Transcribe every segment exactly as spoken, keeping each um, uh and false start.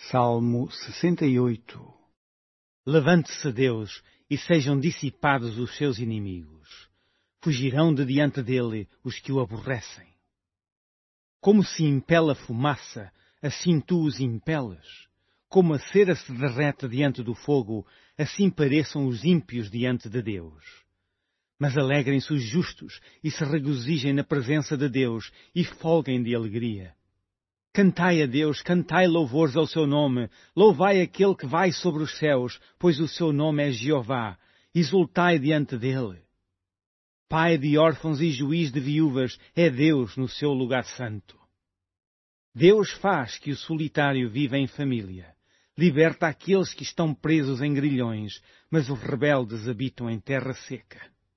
Salmo sessenta e oito. Levante-se Deus, e sejam dissipados os seus inimigos. Fugirão de diante dele os que o aborrecem. Como se impele a fumaça, assim tu os impeles. Como a cera se derrete diante do fogo, assim pareçam os ímpios diante de Deus. Mas alegrem-se os justos, e se regozijem na presença de Deus, e folguem de alegria. Cantai a Deus, cantai louvores ao seu nome, louvai aquele que vai sobre os céus, pois o seu nome é Jeová, exultai diante dele. Pai de órfãos e juiz de viúvas é Deus no seu lugar santo. Deus faz que o solitário viva em família, liberta aqueles que estão presos em grilhões, mas os rebeldes habitam em terra seca.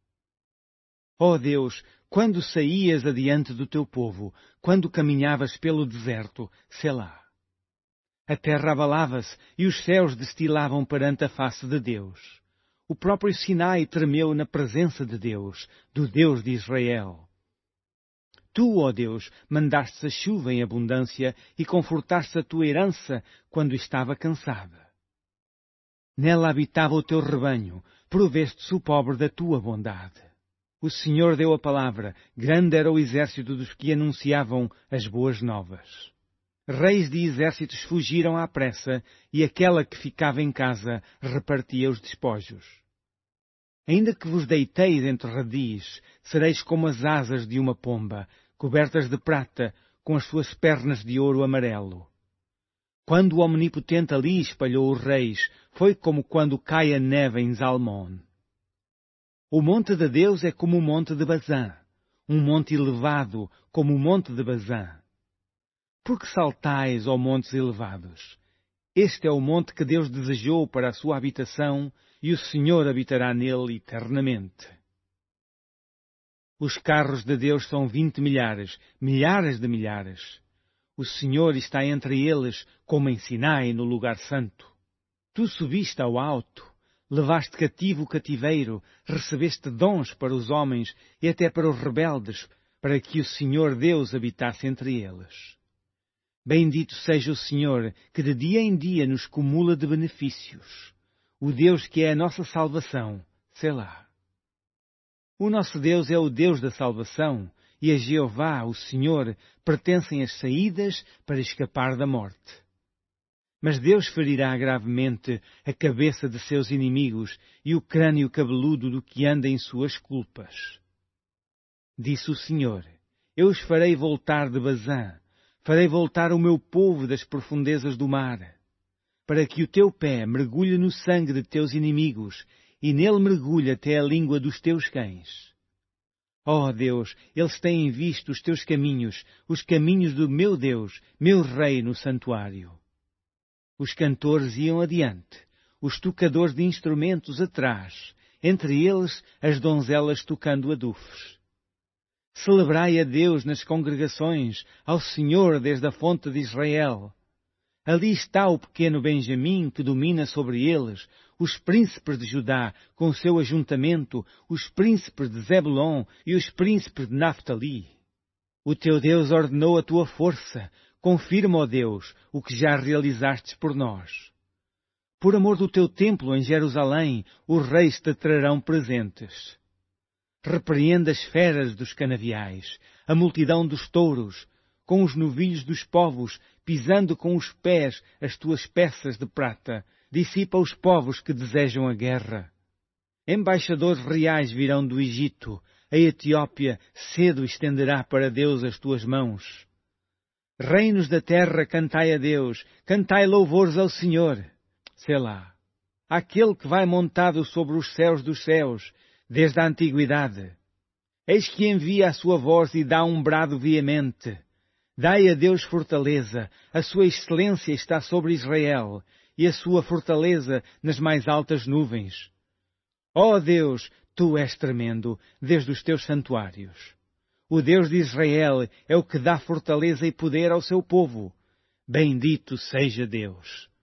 Ó Deus, quando saías adiante do teu povo, quando caminhavas pelo deserto, Selá. A terra abalava-se e os céus destilavam perante a face de Deus. O próprio Sinai tremeu na presença de Deus, do Deus de Israel. Tu, ó Deus, mandaste a chuva em abundância e confortaste a tua herança quando estava cansada. Nela habitava o teu rebanho, provestes o pobre da tua bondade. O Senhor deu a palavra, grande era o exército dos que anunciavam as boas novas. Reis de exércitos fugiram à pressa, e aquela que ficava em casa repartia os despojos. Ainda que vos deiteis entre redis, sereis como as asas de uma pomba, cobertas de prata, com as suas pernas de ouro amarelo. Quando o Omnipotente ali espalhou os reis, foi como quando cai a neve em Zalmon. O monte de Deus é como o monte de Bazã, um monte elevado como o monte de Bazã. Por que saltais, ó montes elevados? Este é o monte que Deus desejou para a sua habitação, e o Senhor habitará nele eternamente. Os carros de Deus são vinte milhares, milhares de milhares. O Senhor está entre eles, como em Sinai, no lugar santo. Tu subiste ao alto, levaste cativo o cativeiro, recebeste dons para os homens e até para os rebeldes, para que o Senhor Deus habitasse entre eles. Bendito seja o Senhor, que de dia em dia nos cumula de benefícios. O Deus que é a nossa salvação, Selá. O nosso Deus é o Deus da salvação, e a Jeová, o Senhor, pertencem as saídas para escapar da morte. Mas Deus ferirá gravemente a cabeça de seus inimigos e o crânio cabeludo do que anda em suas culpas. Disse o Senhor, eu os farei voltar de Bazã, farei voltar o meu povo das profundezas do mar, para que o teu pé mergulhe no sangue de teus inimigos e nele mergulhe até a língua dos teus cães. Ó Deus, eles têm visto os teus caminhos, os caminhos do meu Deus, meu Rei no santuário. Os cantores iam adiante, os tocadores de instrumentos atrás, entre eles as donzelas tocando adufes. Celebrai a Deus nas congregações, ao Senhor desde a fonte de Israel. Ali está o pequeno Benjamim que domina sobre eles, os príncipes de Judá com o seu ajuntamento, os príncipes de Zebulon e os príncipes de Naftali. O teu Deus ordenou a tua força, confirma, ó Deus, o que já realizastes por nós. Por amor do teu templo em Jerusalém, os reis te trarão presentes. Repreenda as feras dos canaviais, a multidão dos touros, com os novilhos dos povos, pisando com os pés as tuas peças de prata, dissipa os povos que desejam a guerra. Embaixadores reais virão do Egito, a Etiópia cedo estenderá para Deus as tuas mãos. Reinos da terra, cantai a Deus, cantai louvores ao Senhor. Selá. Aquele que vai montado sobre os céus dos céus, desde a antiguidade. Eis que envia a sua voz e dá um brado veemente. Dai a Deus fortaleza, a sua excelência está sobre Israel, e a sua fortaleza nas mais altas nuvens. Ó Deus, tu és tremendo, desde os teus santuários. O Deus de Israel é o que dá fortaleza e poder ao seu povo. Bendito seja Deus.